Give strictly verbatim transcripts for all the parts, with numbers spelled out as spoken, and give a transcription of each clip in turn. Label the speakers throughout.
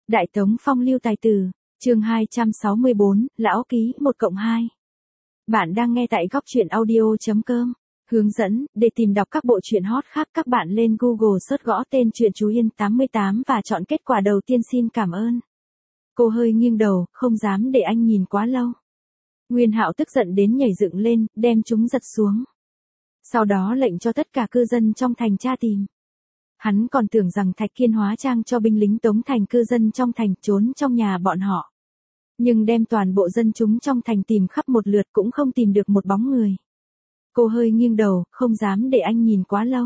Speaker 1: Đại Tống Phong Lưu Tài Tử, chương hai trăm sáu mươi bốn, Lão Ký một cộng hai. Bạn đang nghe tại góc truyện audio chấm com. Hướng dẫn, để tìm đọc các bộ truyện hot khác các bạn lên Google search gõ tên truyện Chú Yên tám mươi tám và chọn kết quả đầu tiên. Xin cảm ơn. Cô hơi nghiêng đầu, không dám để anh nhìn quá lâu. Nguyên Hạo tức giận đến nhảy dựng lên, đem chúng giật xuống. Sau đó lệnh cho tất cả cư dân trong thành tra tìm. Hắn còn tưởng rằng Thạch Kiên hóa trang cho binh lính Tống thành cư dân trong thành trốn trong nhà bọn họ. Nhưng đem toàn bộ dân chúng trong thành tìm khắp một lượt cũng không tìm được một bóng người. Cô hơi nghiêng đầu, không dám để anh nhìn quá lâu.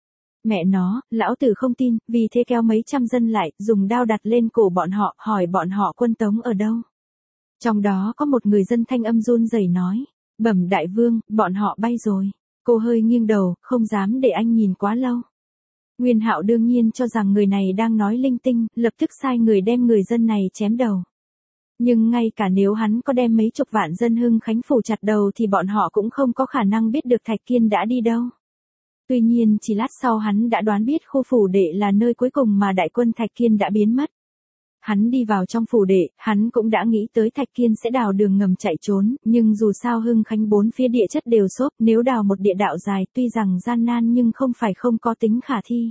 Speaker 1: Mẹ nó, lão tử không tin, vì thế kéo mấy trăm dân lại, dùng đao đặt lên cổ bọn họ, hỏi bọn họ quân Tống ở đâu. Trong đó có một người dân thanh âm run rẩy nói, bẩm đại vương, bọn họ bay rồi. Cô hơi nghiêng đầu, không dám để anh nhìn quá lâu. Nguyên Hạo đương nhiên cho rằng người này đang nói linh tinh, lập tức sai người đem người dân này chém đầu. Nhưng ngay cả nếu hắn có đem mấy chục vạn dân Hưng Khánh phủ chặt đầu thì bọn họ cũng không có khả năng biết được Thạch Kiên đã đi đâu. Tuy nhiên chỉ lát sau hắn đã đoán biết khu phủ đệ là nơi cuối cùng mà đại quân Thạch Kiên đã biến mất. Hắn đi vào trong phủ đệ, hắn cũng đã nghĩ tới Thạch Kiên sẽ đào đường ngầm chạy trốn, nhưng dù sao Hưng Khánh bốn phía địa chất đều xốp, nếu đào một địa đạo dài tuy rằng gian nan nhưng không phải không có tính khả thi.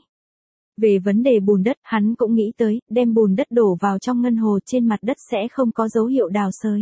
Speaker 1: Về vấn đề bùn đất, hắn cũng nghĩ tới, đem bùn đất đổ vào trong ngân hồ trên mặt đất sẽ không có dấu hiệu đào xới.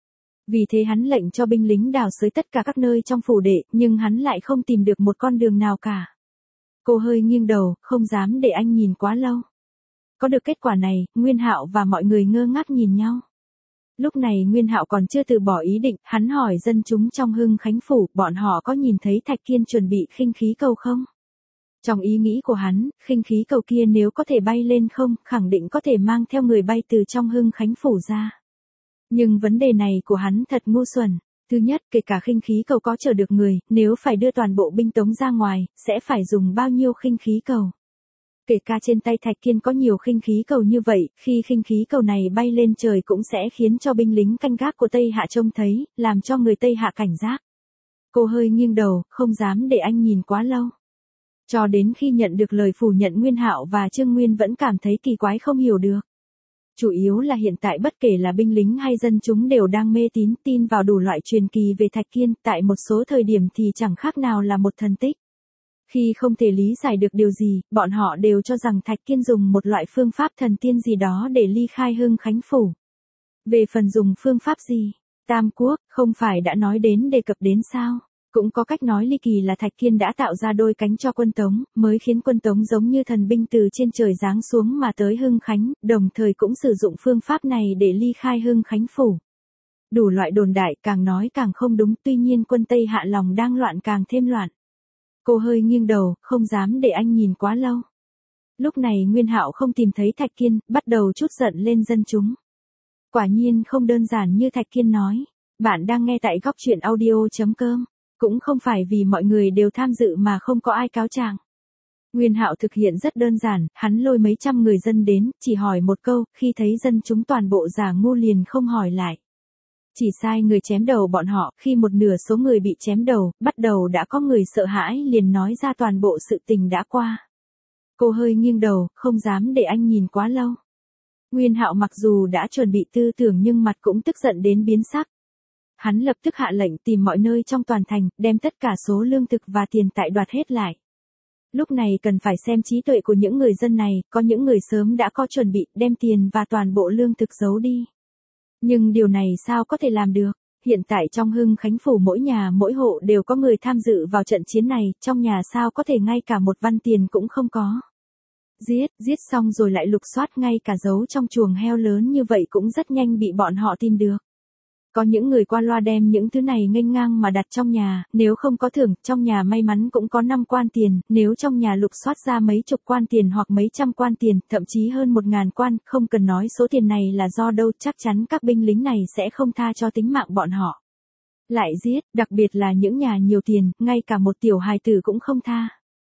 Speaker 1: Vì thế hắn lệnh cho binh lính đào xới tất cả các nơi trong phủ đệ, nhưng hắn lại không tìm được một con đường nào cả. Cô hơi nghiêng đầu, không dám để anh nhìn quá lâu. Có được kết quả này, Nguyên Hạo và mọi người ngơ ngác nhìn nhau. Lúc này Nguyên Hạo còn chưa từ bỏ ý định, hắn hỏi dân chúng trong Hưng Khánh phủ, bọn họ có nhìn thấy Thạch Kiên chuẩn bị khinh khí cầu không? Trong ý nghĩ của hắn, khinh khí cầu kia nếu có thể bay lên không, khẳng định có thể mang theo người bay từ trong Hưng Khánh phủ ra. Nhưng vấn đề này của hắn thật ngu xuẩn. Thứ nhất, kể cả khinh khí cầu có chở được người, nếu phải đưa toàn bộ binh Tống ra ngoài, sẽ phải dùng bao nhiêu khinh khí cầu? Kể cả trên tay Thạch Kiên có nhiều khinh khí cầu như vậy, khi khinh khí cầu này bay lên trời cũng sẽ khiến cho binh lính canh gác của Tây Hạ trông thấy, làm cho người Tây Hạ cảnh giác. Cô hơi nghiêng đầu, không dám để anh nhìn quá lâu. Cho đến khi nhận được lời phủ nhận, Nguyên Hạo và Trương Nguyên vẫn cảm thấy kỳ quái không hiểu được. Chủ yếu là hiện tại bất kể là binh lính hay dân chúng đều đang mê tín tin vào đủ loại truyền kỳ về Thạch Kiên, tại một số thời điểm thì chẳng khác nào là một thần tích. Khi không thể lý giải được điều gì, bọn họ đều cho rằng Thạch Kiên dùng một loại phương pháp thần tiên gì đó để ly khai Hưng Khánh phủ. Về phần dùng phương pháp gì, Tam Quốc, không phải đã nói đến đề cập đến sao? Cũng có cách nói ly kỳ là Thạch Kiên đã tạo ra đôi cánh cho quân Tống, mới khiến quân Tống giống như thần binh từ trên trời giáng xuống mà tới Hưng Khánh, đồng thời cũng sử dụng phương pháp này để ly khai Hưng Khánh phủ. Đủ loại đồn đại, càng nói càng không đúng, tuy nhiên quân Tây Hạ lòng đang loạn càng thêm loạn. Cô hơi nghiêng đầu, không dám để anh nhìn quá lâu. Lúc này Nguyên Hạo không tìm thấy Thạch Kiên, bắt đầu trút giận lên dân chúng. Quả nhiên không đơn giản như Thạch Kiên nói. Bạn đang nghe tại góc truyện audio chấm com. Cũng không phải vì mọi người đều tham dự mà không có ai cáo trạng. Nguyên Hạo thực hiện rất đơn giản, hắn lôi mấy trăm người dân đến, chỉ hỏi một câu, khi thấy dân chúng toàn bộ giả ngu liền không hỏi lại. Chỉ sai người chém đầu bọn họ, khi một nửa số người bị chém đầu, bắt đầu đã có người sợ hãi liền nói ra toàn bộ sự tình đã qua. Cô hơi nghiêng đầu, không dám để anh nhìn quá lâu. Nguyên Hạo mặc dù đã chuẩn bị tư tưởng nhưng mặt cũng tức giận đến biến sắc. Hắn lập tức hạ lệnh tìm mọi nơi trong toàn thành, đem tất cả số lương thực và tiền tài đoạt hết lại. Lúc này cần phải xem trí tuệ của những người dân này, có những người sớm đã có chuẩn bị, đem tiền và toàn bộ lương thực giấu đi. Nhưng điều này sao có thể làm được? Hiện tại trong Hưng Khánh phủ mỗi nhà mỗi hộ đều có người tham dự vào trận chiến này, trong nhà sao có thể ngay cả một văn tiền cũng không có. Giết, giết xong rồi lại lục soát, ngay cả giấu trong chuồng heo lớn như vậy cũng rất nhanh bị bọn họ tìm được. Có những người qua loa đem những thứ này nghênh ngang mà đặt trong nhà, nếu không có thưởng, trong nhà may mắn cũng có năm quan tiền, nếu trong nhà lục soát ra mấy chục quan tiền hoặc mấy trăm quan tiền, thậm chí hơn một ngàn quan, không cần nói số tiền này là do đâu, chắc chắn các binh lính này sẽ không tha cho tính mạng bọn họ. Lại giết, đặc biệt là những nhà nhiều tiền, ngay cả một tiểu hài tử cũng không tha.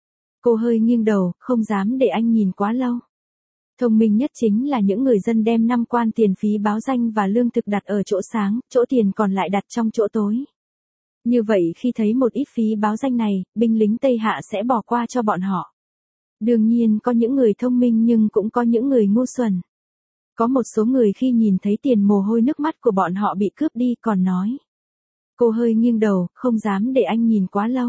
Speaker 1: Cô hơi nghiêng đầu, không dám để anh nhìn quá lâu. Thông minh nhất chính là những người dân đem năm quan tiền phí báo danh và lương thực đặt ở chỗ sáng, chỗ tiền còn lại đặt trong chỗ tối. Như vậy khi thấy một ít phí báo danh này, binh lính Tây Hạ sẽ bỏ qua cho bọn họ. Đương nhiên có những người thông minh nhưng cũng có những người ngu xuẩn. Có một số người khi nhìn thấy tiền mồ hôi nước mắt của bọn họ bị cướp đi còn nói. Cô hơi nghiêng đầu, không dám để anh nhìn quá lâu.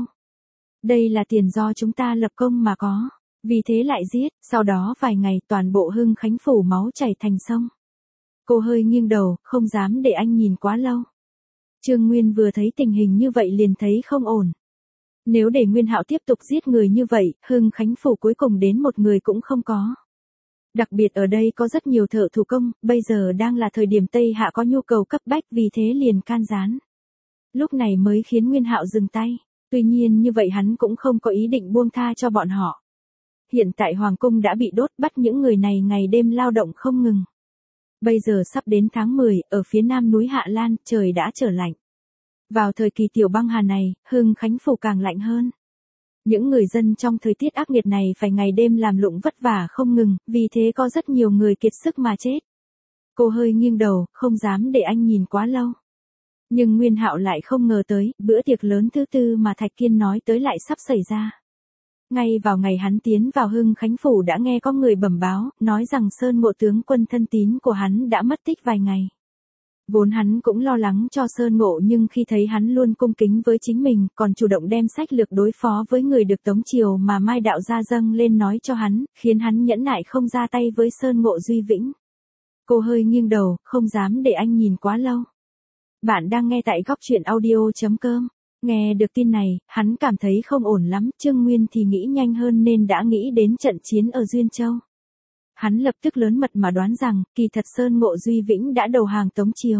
Speaker 1: Đây là tiền do chúng ta lập công mà có. Vì thế lại giết, sau đó vài ngày toàn bộ Hưng Khánh phủ máu chảy thành sông. Cô hơi nghiêng đầu, không dám để anh nhìn quá lâu. Trương Nguyên vừa thấy tình hình như vậy liền thấy không ổn. Nếu để Nguyên Hạo tiếp tục giết người như vậy, Hưng Khánh phủ cuối cùng đến một người cũng không có. Đặc biệt ở đây có rất nhiều thợ thủ công, bây giờ đang là thời điểm Tây Hạ có nhu cầu cấp bách vì thế liền can gián. Lúc này mới khiến Nguyên Hạo dừng tay, tuy nhiên như vậy hắn cũng không có ý định buông tha cho bọn họ. Hiện tại Hoàng cung đã bị đốt bắt những người này ngày đêm lao động không ngừng. Bây giờ sắp đến tháng mười, ở phía nam núi Hạ Lan, trời đã trở lạnh. Vào thời kỳ tiểu băng hà này, Hưng Khánh phủ càng lạnh hơn. Những người dân trong thời tiết ác nghiệt này phải ngày đêm làm lụng vất vả không ngừng, vì thế có rất nhiều người kiệt sức mà chết. Cô hơi nghiêng đầu, không dám để anh nhìn quá lâu. Nhưng Nguyên Hạo lại không ngờ tới, bữa tiệc lớn thứ tư mà Thạch Kiên nói tới lại sắp xảy ra. Ngay vào ngày hắn tiến vào Hưng Khánh phủ đã nghe có người bẩm báo, nói rằng Sơn Ngộ tướng quân thân tín của hắn đã mất tích vài ngày. Vốn hắn cũng lo lắng cho Sơn Ngộ nhưng khi thấy hắn luôn cung kính với chính mình, còn chủ động đem sách lược đối phó với người được Tống Triều mà Mai Đạo Gia dâng lên nói cho hắn, khiến hắn nhẫn nại không ra tay với Sơn Ngộ Duy Vĩnh. Cô hơi nghiêng đầu, không dám để anh nhìn quá lâu. Bạn đang nghe tại góc truyện audio chấm com. Nghe được tin này, hắn cảm thấy không ổn lắm, Trương Nguyên thì nghĩ nhanh hơn nên đã nghĩ đến trận chiến ở Duyên Châu. Hắn lập tức lớn mật mà đoán rằng, kỳ thật Sơn Ngộ Duy Vĩnh đã đầu hàng Tống Triều.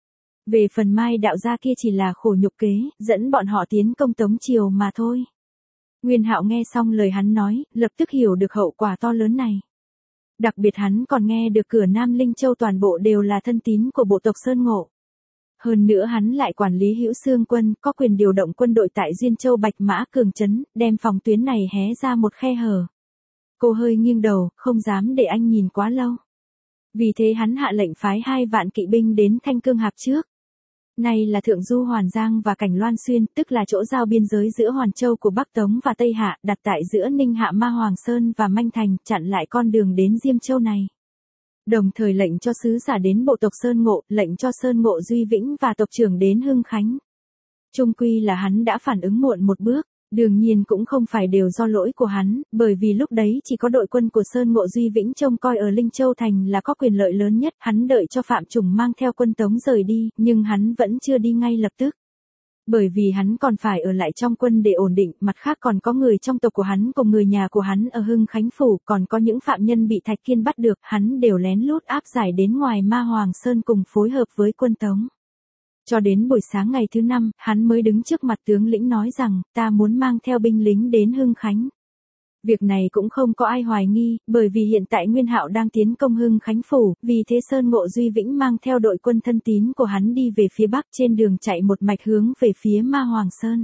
Speaker 1: Về phần Mai Đạo Gia kia chỉ là khổ nhục kế, dẫn bọn họ tiến công Tống Triều mà thôi. Nguyên Hạo nghe xong lời hắn nói, lập tức hiểu được hậu quả to lớn này. Đặc biệt hắn còn nghe được cửa Nam Linh Châu toàn bộ đều là thân tín của bộ tộc Sơn Ngộ. Hơn nữa hắn lại quản lý Hữu Xương quân, có quyền điều động quân đội tại Duyên Châu Bạch Mã Cường Trấn, đem phòng tuyến này hé ra một khe hở. Cô hơi nghiêng đầu, không dám để anh nhìn quá lâu. Vì thế hắn hạ lệnh phái hai vạn kỵ binh đến Thanh Cương Hạp trước. Này là Thượng Du Hoàn Giang và Cảnh Loan Xuyên, tức là chỗ giao biên giới giữa Hoàn Châu của Bắc Tống và Tây Hạ, đặt tại giữa Ninh Hạ Ma Hoàng Sơn và Manh Thành, chặn lại con đường đến Diêm Châu này. Đồng thời lệnh cho sứ giả đến bộ tộc Sơn Ngộ, lệnh cho Sơn Ngộ Duy Vĩnh và tộc trưởng đến Hưng Khánh. Chung quy là hắn đã phản ứng muộn một bước, đương nhiên cũng không phải đều do lỗi của hắn, bởi vì lúc đấy chỉ có đội quân của Sơn Ngộ Duy Vĩnh trông coi ở Linh Châu Thành là có quyền lợi lớn nhất, hắn đợi cho Phạm Trùng mang theo quân Tống rời đi, nhưng hắn vẫn chưa đi ngay lập tức. Bởi vì hắn còn phải ở lại trong quân để ổn định, mặt khác còn có người trong tộc của hắn cùng người nhà của hắn ở Hưng Khánh phủ, còn có những phạm nhân bị Thạch Kiên bắt được, hắn đều lén lút áp giải đến ngoài Ma Hoàng Sơn cùng phối hợp với quân Tống. Cho đến buổi sáng ngày thứ năm, hắn mới đứng trước mặt tướng lĩnh nói rằng, ta muốn mang theo binh lính đến Hưng Khánh. Việc này cũng không có ai hoài nghi, bởi vì hiện tại Nguyên Hạo đang tiến công Hưng Khánh phủ, vì thế Sơn Ngộ Duy Vĩnh mang theo đội quân thân tín của hắn đi về phía bắc trên đường chạy một mạch hướng về phía Ma Hoàng Sơn.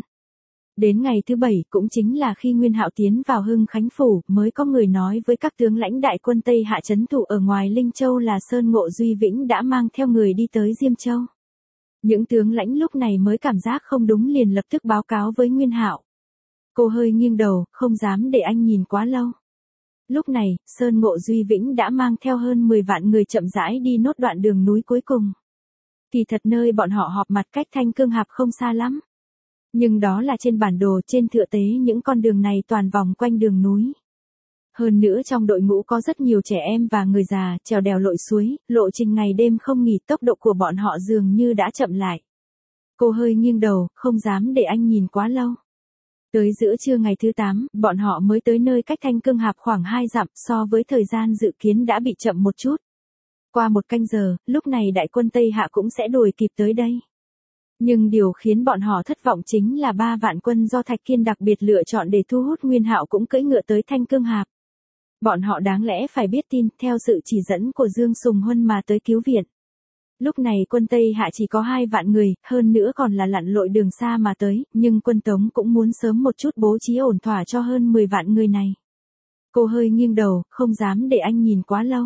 Speaker 1: Đến ngày thứ bảy cũng chính là khi Nguyên Hạo tiến vào Hưng Khánh phủ, mới có người nói với các tướng lãnh đại quân Tây Hạ trấn thủ ở ngoài Linh Châu là Sơn Ngộ Duy Vĩnh đã mang theo người đi tới Diêm Châu. Những tướng lãnh lúc này mới cảm giác không đúng liền lập tức báo cáo với Nguyên Hạo. Cô hơi nghiêng đầu, không dám để anh nhìn quá lâu. Lúc này, Sơn Ngộ Duy Vĩnh đã mang theo hơn mười vạn người chậm rãi đi nốt đoạn đường núi cuối cùng. Kỳ thật nơi bọn họ họp mặt cách Thanh Cương Hạp không xa lắm. Nhưng đó là trên bản đồ, trên thực tế những con đường này toàn vòng quanh đường núi. Hơn nữa trong đội ngũ có rất nhiều trẻ em và người già, trèo đèo lội suối, lộ trình ngày đêm không nghỉ, tốc độ của bọn họ dường như đã chậm lại. Cô hơi nghiêng đầu, không dám để anh nhìn quá lâu. Tới giữa trưa ngày thứ tám, bọn họ mới tới nơi cách Thanh Cương Hạp khoảng hai dặm, so với thời gian dự kiến đã bị chậm một chút. Qua một canh giờ, lúc này đại quân Tây Hạ cũng sẽ đuổi kịp tới đây. Nhưng điều khiến bọn họ thất vọng chính là ba vạn quân do Thạch Kiên đặc biệt lựa chọn để thu hút Nguyên Hạo cũng cưỡi ngựa tới Thanh Cương Hạp. Bọn họ đáng lẽ phải biết tin, theo sự chỉ dẫn của Dương Sùng Huân mà tới cứu viện. Lúc này quân Tây Hạ chỉ có hai vạn người, hơn nữa còn là lặn lội đường xa mà tới, nhưng quân Tống cũng muốn sớm một chút bố trí ổn thỏa cho hơn mười vạn người này. Cô hơi nghiêng đầu, không dám để anh nhìn quá lâu.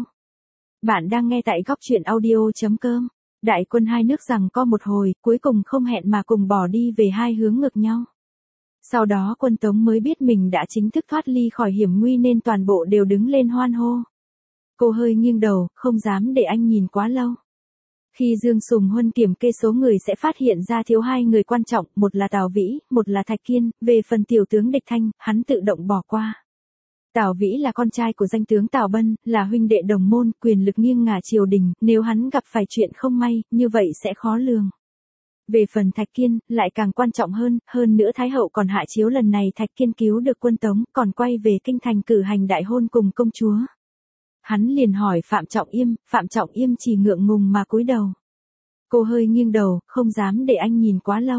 Speaker 1: Bạn đang nghe tại góc truyện audio chấm com. Đại quân hai nước giằng co một hồi, cuối cùng không hẹn mà cùng bỏ đi về hai hướng ngược nhau. Sau đó quân Tống mới biết mình đã chính thức thoát ly khỏi hiểm nguy nên toàn bộ đều đứng lên hoan hô. Cô hơi nghiêng đầu, không dám để anh nhìn quá lâu. Khi Dương Sùng Huân kiểm kê số người sẽ phát hiện ra thiếu hai người quan trọng, một là Tào Vĩ, một là Thạch Kiên, về phần tiểu tướng Địch Thanh, hắn tự động bỏ qua. Tào Vĩ là con trai của danh tướng Tào Bân, là huynh đệ đồng môn, quyền lực nghiêng ngả triều đình, nếu hắn gặp phải chuyện không may, như vậy sẽ khó lường. Về phần Thạch Kiên, lại càng quan trọng hơn, hơn nữa Thái hậu còn hạ chiếu lần này Thạch Kiên cứu được quân Tống, còn quay về kinh thành cử hành đại hôn cùng công chúa. Hắn liền hỏi Phạm Trọng Yêm, Phạm Trọng Yêm chỉ ngượng ngùng mà cúi đầu. Cô hơi nghiêng đầu, không dám để anh nhìn quá lâu.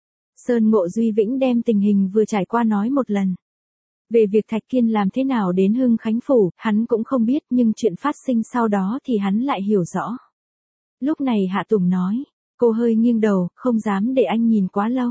Speaker 1: Sơn Ngộ Duy Vĩnh đem tình hình vừa trải qua nói một lần. Về việc Thạch Kiên làm thế nào đến Hưng Khánh Phủ, hắn cũng không biết nhưng chuyện phát sinh sau đó thì hắn lại hiểu rõ. Lúc này Hạ Tùng nói, cô hơi nghiêng đầu, không dám để anh nhìn quá lâu.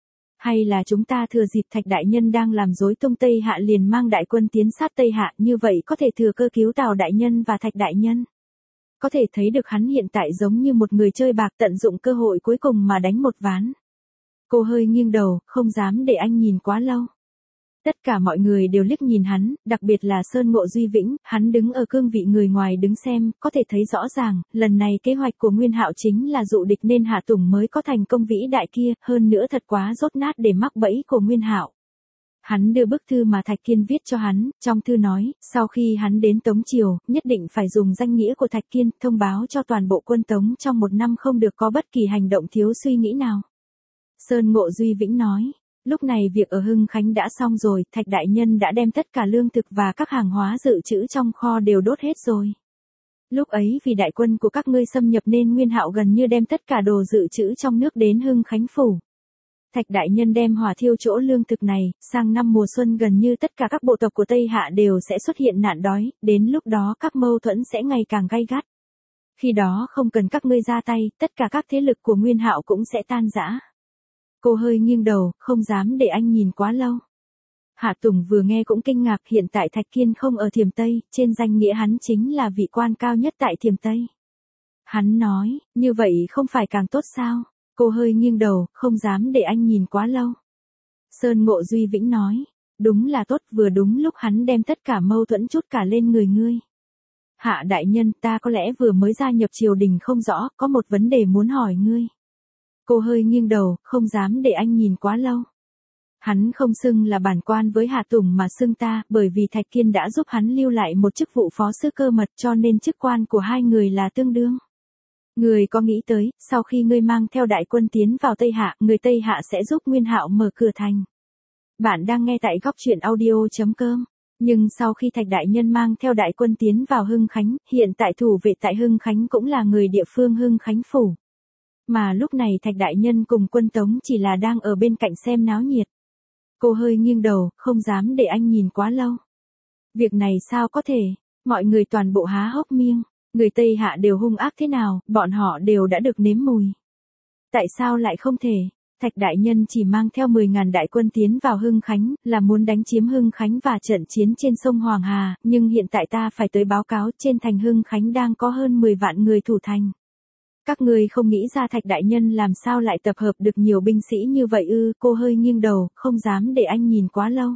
Speaker 1: Hay là chúng ta thừa dịp Thạch Đại Nhân đang làm rối tung Tây Hạ liền mang đại quân tiến sát Tây Hạ, như vậy có thể thừa cơ cứu Tào Đại Nhân và Thạch Đại Nhân. Có thể thấy được hắn hiện tại giống như một người chơi bạc tận dụng cơ hội cuối cùng mà đánh một ván. Cô hơi nghiêng đầu, không dám để anh nhìn quá lâu. Tất cả mọi người đều liếc nhìn hắn, đặc biệt là Sơn Ngộ Duy Vĩnh, hắn đứng ở cương vị người ngoài đứng xem, có thể thấy rõ ràng, lần này kế hoạch của Nguyên Hạo chính là dụ địch nên Hạ Tùng mới có thành công vĩ đại kia, hơn nữa thật quá rốt nát để mắc bẫy của Nguyên Hạo. Hắn đưa bức thư mà Thạch Kiên viết cho hắn, trong thư nói, sau khi hắn đến Tống Triều, nhất định phải dùng danh nghĩa của Thạch Kiên, thông báo cho toàn bộ quân Tống trong một năm không được có bất kỳ hành động thiếu suy nghĩ nào. Sơn Ngộ Duy Vĩnh nói. Lúc này việc ở Hưng Khánh đã xong rồi, Thạch Đại Nhân đã đem tất cả lương thực và các hàng hóa dự trữ trong kho đều đốt hết rồi. Lúc ấy vì đại quân của các ngươi xâm nhập nên Nguyên Hạo gần như đem tất cả đồ dự trữ trong nước đến Hưng Khánh Phủ. Thạch Đại Nhân đem hỏa thiêu chỗ lương thực này, sang năm mùa xuân gần như tất cả các bộ tộc của Tây Hạ đều sẽ xuất hiện nạn đói, đến lúc đó các mâu thuẫn sẽ ngày càng gay gắt. Khi đó không cần các ngươi ra tay, tất cả các thế lực của Nguyên Hạo cũng sẽ tan rã. Cô hơi nghiêng đầu, không dám để anh nhìn quá lâu. Hạ Tùng vừa nghe cũng kinh ngạc, hiện tại Thạch Kiên không ở Thiểm Tây, trên danh nghĩa hắn chính là vị quan cao nhất tại Thiểm Tây. Hắn nói, như vậy không phải càng tốt sao? Cô hơi nghiêng đầu, không dám để anh nhìn quá lâu. Sơn Ngộ Duy Vĩnh nói, đúng là tốt, vừa đúng lúc hắn đem tất cả mâu thuẫn chút cả lên người ngươi. Hạ Đại Nhân, ta có lẽ vừa mới gia nhập triều đình không rõ, có một vấn đề muốn hỏi ngươi. Cô hơi nghiêng đầu, không dám để anh nhìn quá lâu. Hắn không xưng là bản quan với Hạ Tùng mà xưng ta, bởi vì Thạch Kiên đã giúp hắn lưu lại một chức vụ phó sứ cơ mật cho nên chức quan của hai người là tương đương. Người có nghĩ tới, sau khi ngươi mang theo đại quân tiến vào Tây Hạ, người Tây Hạ sẽ giúp Nguyên Hạo mở cửa thành. Bạn đang nghe tại góc truyện audio.com. Nhưng sau khi Thạch Đại Nhân mang theo đại quân tiến vào Hưng Khánh, hiện tại thủ vệ tại Hưng Khánh cũng là người địa phương Hưng Khánh Phủ. Mà lúc này Thạch Đại Nhân cùng quân Tống chỉ là đang ở bên cạnh xem náo nhiệt. Cô hơi nghiêng đầu, không dám để anh nhìn quá lâu. Việc này sao có thể, mọi người toàn bộ há hốc miệng, người Tây Hạ đều hung ác thế nào, bọn họ đều đã được nếm mùi. Tại sao lại không thể? Thạch Đại Nhân chỉ mang theo mười ngàn đại quân tiến vào Hưng Khánh, là muốn đánh chiếm Hưng Khánh và trận chiến trên sông Hoàng Hà, nhưng hiện tại ta phải tới báo cáo trên thành Hưng Khánh đang có hơn mười vạn người thủ thành. Các ngươi không nghĩ ra Thạch Đại Nhân làm sao lại tập hợp được nhiều binh sĩ như vậy ư? Cô hơi nghiêng đầu, không dám để anh nhìn quá lâu.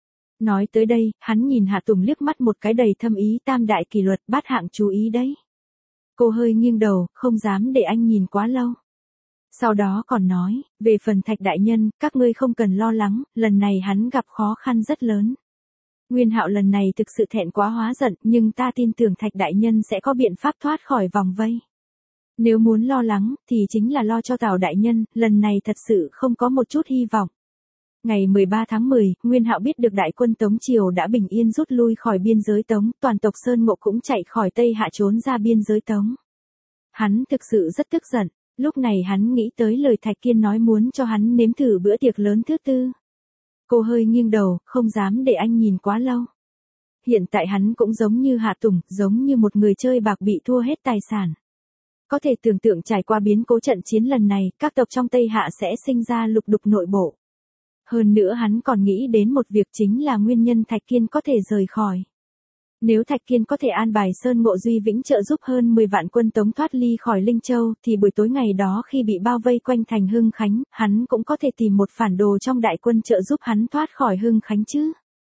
Speaker 1: Nói tới đây, hắn nhìn Hạ Tùng liếc mắt một cái đầy thâm ý, tam đại kỷ luật bát hạng chú ý đấy. Cô hơi nghiêng đầu, không dám để anh nhìn quá lâu. Sau đó còn nói, về phần Thạch Đại Nhân, các ngươi không cần lo lắng, lần này hắn gặp khó khăn rất lớn. Nguyên Hạo lần này thực sự thẹn quá hóa giận, nhưng ta tin tưởng Thạch Đại Nhân sẽ có biện pháp thoát khỏi vòng vây. Nếu muốn lo lắng, thì chính là lo cho Tào Đại Nhân, lần này thật sự không có một chút hy vọng. Ngày mười ba tháng mười, Nguyên Hạo biết được đại quân Tống Triều đã bình yên rút lui khỏi biên giới Tống, toàn tộc Sơn Ngộ cũng chạy khỏi Tây Hạ trốn ra biên giới Tống. Hắn thực sự rất tức giận, lúc này hắn nghĩ tới lời Thạch Kiên nói muốn cho hắn nếm thử bữa tiệc lớn thứ tư. Cô hơi nghiêng đầu, không dám để anh nhìn quá lâu. Hiện tại hắn cũng giống như Hạ Tùng, giống như một người chơi bạc bị thua hết tài sản. Có thể tưởng tượng trải qua biến cố trận chiến lần này, các tộc trong Tây Hạ sẽ sinh ra lục đục nội bộ. Hơn nữa hắn còn nghĩ đến một việc chính là nguyên nhân Thạch Kiên có thể rời khỏi. Nếu Thạch Kiên có thể an bài Sơn Ngộ Duy Vĩnh trợ giúp hơn mười vạn quân Tống thoát ly khỏi Linh Châu, thì buổi tối ngày đó khi bị bao vây quanh thành Hưng Khánh, hắn cũng có thể tìm một phản đồ trong đại quân trợ giúp hắn thoát khỏi Hưng Khánh chứ.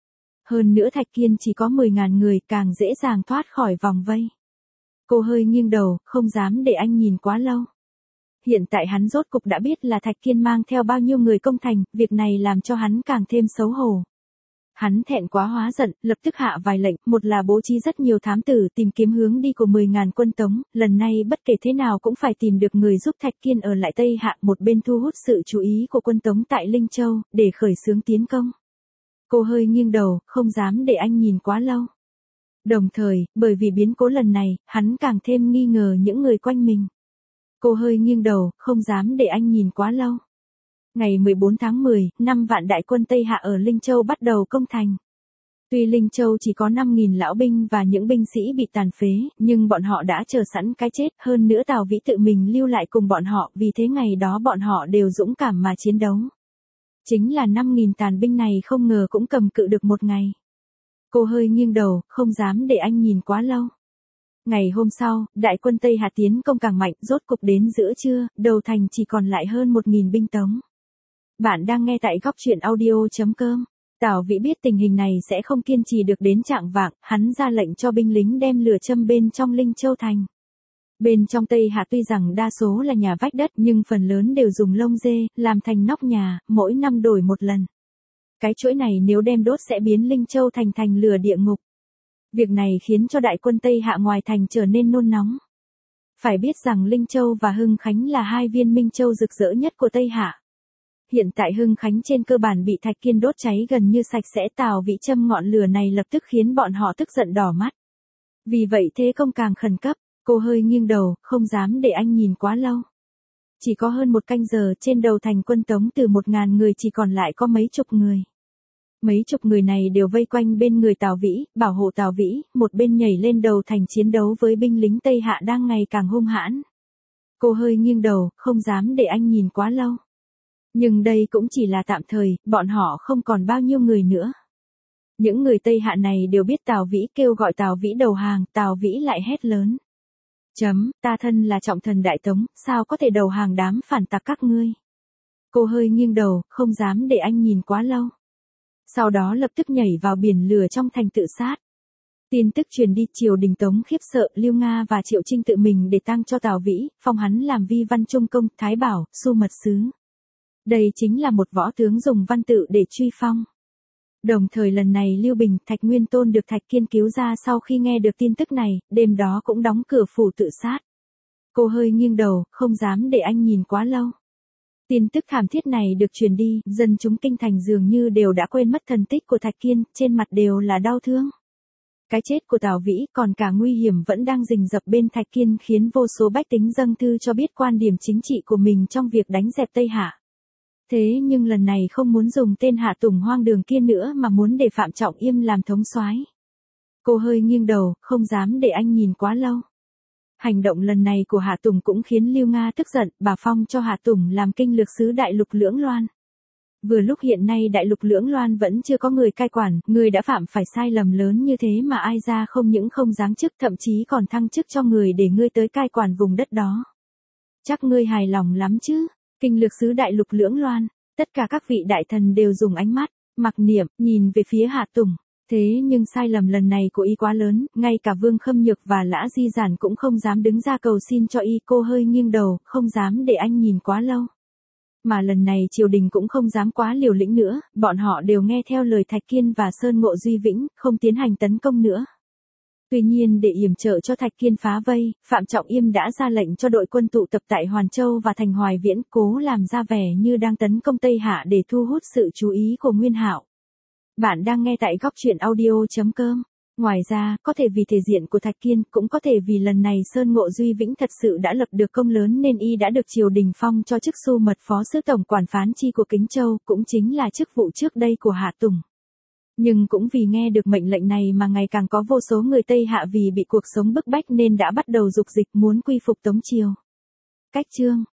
Speaker 1: Hơn nữa Thạch Kiên chỉ có mười ngàn người, càng dễ dàng thoát khỏi vòng vây. Cô hơi nghiêng đầu, không dám để anh nhìn quá lâu. Hiện tại hắn rốt cục đã biết là Thạch Kiên mang theo bao nhiêu người công thành, việc này làm cho hắn càng thêm xấu hổ. Hắn thẹn quá hóa giận, lập tức hạ vài lệnh, một là bố trí rất nhiều thám tử tìm kiếm hướng đi của mười ngàn quân Tống, lần này bất kể thế nào cũng phải tìm được người giúp Thạch Kiên ở lại Tây Hạ, một bên thu hút sự chú ý của quân Tống tại Linh Châu, để khởi xướng tiến công. Cô hơi nghiêng đầu, không dám để anh nhìn quá lâu. Đồng thời, bởi vì biến cố lần này, hắn càng thêm nghi ngờ những người quanh mình. Cô hơi nghiêng đầu, không dám để anh nhìn quá lâu. Ngày mười bốn tháng mười, năm vạn đại quân Tây Hạ ở Linh Châu bắt đầu công thành. Tuy Linh Châu chỉ có năm nghìn lão binh và những binh sĩ bị tàn phế, nhưng bọn họ đã chờ sẵn cái chết, hơn nữa Tào Vĩ tự mình lưu lại cùng bọn họ, vì thế ngày đó bọn họ đều dũng cảm mà chiến đấu. Chính là năm nghìn tàn binh này không ngờ cũng cầm cự được một ngày. Cô hơi nghiêng đầu, không dám để anh nhìn quá lâu. Ngày hôm sau, đại quân Tây Hạ tiến công càng mạnh, rốt cục đến giữa trưa, đầu thành chỉ còn lại hơn một nghìn binh Tống. Bạn đang nghe tại góc truyện audio chấm com. Tào Vĩ biết tình hình này sẽ không kiên trì được đến chạng vạng, hắn ra lệnh cho binh lính đem lửa châm bên trong Linh Châu thành. Bên trong Tây Hạ tuy rằng đa số là nhà vách đất nhưng phần lớn đều dùng lông dê, làm thành nóc nhà, mỗi năm đổi một lần. Cái chuỗi này nếu đem đốt sẽ biến Linh Châu thành thành lửa địa ngục. Việc này khiến cho đại quân Tây Hạ ngoài thành trở nên nôn nóng. Phải biết rằng Linh Châu và Hưng Khánh là hai viên minh châu rực rỡ nhất của Tây Hạ. Hiện tại Hưng Khánh trên cơ bản bị Thạch Kiên đốt cháy gần như sạch sẽ, Tào Vĩ châm ngọn lửa này lập tức khiến bọn họ tức giận đỏ mắt. Vì vậy thế công càng khẩn cấp, cô hơi nghiêng đầu, không dám để anh nhìn quá lâu. Chỉ có hơn một canh giờ, trên đầu thành quân Tống từ một ngàn người chỉ còn lại có mấy chục người. Mấy chục người này đều vây quanh bên người Tào Vĩ, bảo hộ Tào Vĩ, một bên nhảy lên đầu thành chiến đấu với binh lính Tây Hạ đang ngày càng hung hãn. Cô hơi nghiêng đầu, không dám để anh nhìn quá lâu. Nhưng đây cũng chỉ là tạm thời, bọn họ không còn bao nhiêu người nữa. Những người Tây Hạ này đều biết Tào Vĩ kêu gọi Tào Vĩ đầu hàng, Tào Vĩ lại hét lớn. Chấm, ta thân là trọng thần Đại Tống, sao có thể đầu hàng đám phản tặc các ngươi. Cô hơi nghiêng đầu, không dám để anh nhìn quá lâu. Sau đó lập tức nhảy vào biển lửa trong thành tự sát. Tin tức truyền đi, triều đình Tống khiếp sợ, Lưu Nga và Triệu Trinh tự mình để tang cho Tào Vĩ, phong hắn làm vi văn trung công, thái bảo, su mật sứ. Đây chính là một võ tướng dùng văn tự để truy phong. Đồng thời lần này Lưu Bình, Thạch Nguyên Tôn được Thạch Kiên cứu ra sau khi nghe được tin tức này, đêm đó cũng đóng cửa phủ tự sát. Cô hơi nghiêng đầu, không dám để anh nhìn quá lâu. Tin tức thảm thiết này được truyền đi, dân chúng kinh thành dường như đều đã quên mất thần tích của Thạch Kiên, trên mặt đều là đau thương. Cái chết của Tào Vĩ còn cả nguy hiểm vẫn đang rình rập bên Thạch Kiên khiến vô số bách tính dâng thư cho biết quan điểm chính trị của mình trong việc đánh dẹp Tây Hạ. Thế nhưng lần này không muốn dùng tên Hạ Tùng hoang đường kia nữa mà muốn để Phạm Trọng Yêm làm thống soái. Cô hơi nghiêng đầu, không dám để anh nhìn quá lâu. Hành động lần này của Hạ Tùng cũng khiến Lưu Nga tức giận, bà phong cho Hạ Tùng làm kinh lược sứ Đại Lục Lưỡng Loan. Vừa lúc hiện nay Đại Lục Lưỡng Loan vẫn chưa có người cai quản, người đã phạm phải sai lầm lớn như thế mà ai ra không những không giáng chức, thậm chí còn thăng chức cho người để ngươi tới cai quản vùng đất đó. Chắc ngươi hài lòng lắm chứ? Kinh lược sứ Đại Lục Lưỡng Loan, tất cả các vị đại thần đều dùng ánh mắt mặc niệm nhìn về phía Hạ Tùng. Thế nhưng sai lầm lần này của y quá lớn, ngay cả Vương Khâm Nhược và Lã Di Giản cũng không dám đứng ra cầu xin cho y. Cô hơi nghiêng đầu, không dám để anh nhìn quá lâu. Mà lần này triều đình cũng không dám quá liều lĩnh nữa, bọn họ đều nghe theo lời Thạch Kiên và Sơn Ngộ Duy Vĩnh, không tiến hành tấn công nữa. Tuy nhiên để yểm trợ cho Thạch Kiên phá vây, Phạm Trọng Yêm đã ra lệnh cho đội quân tụ tập tại Hoàn Châu và thành Hoài Viễn, cố làm ra vẻ như đang tấn công Tây Hạ để thu hút sự chú ý của Nguyên Hạo. Bạn đang nghe tại góc truyện audio chấm com. Ngoài ra, có thể vì thể diện của Thạch Kiên, cũng có thể vì lần này Sơn Ngộ Duy Vĩnh thật sự đã lập được công lớn nên y đã được triều đình phong cho chức Su Mật Phó Sứ Tổng Quản Phán Chi của Kính Châu, cũng chính là chức vụ trước đây của Hạ Tùng. Nhưng cũng vì nghe được mệnh lệnh này mà ngày càng có vô số người Tây Hạ vì bị cuộc sống bức bách nên đã bắt đầu dục dịch muốn quy phục Tống Triều. Cách chương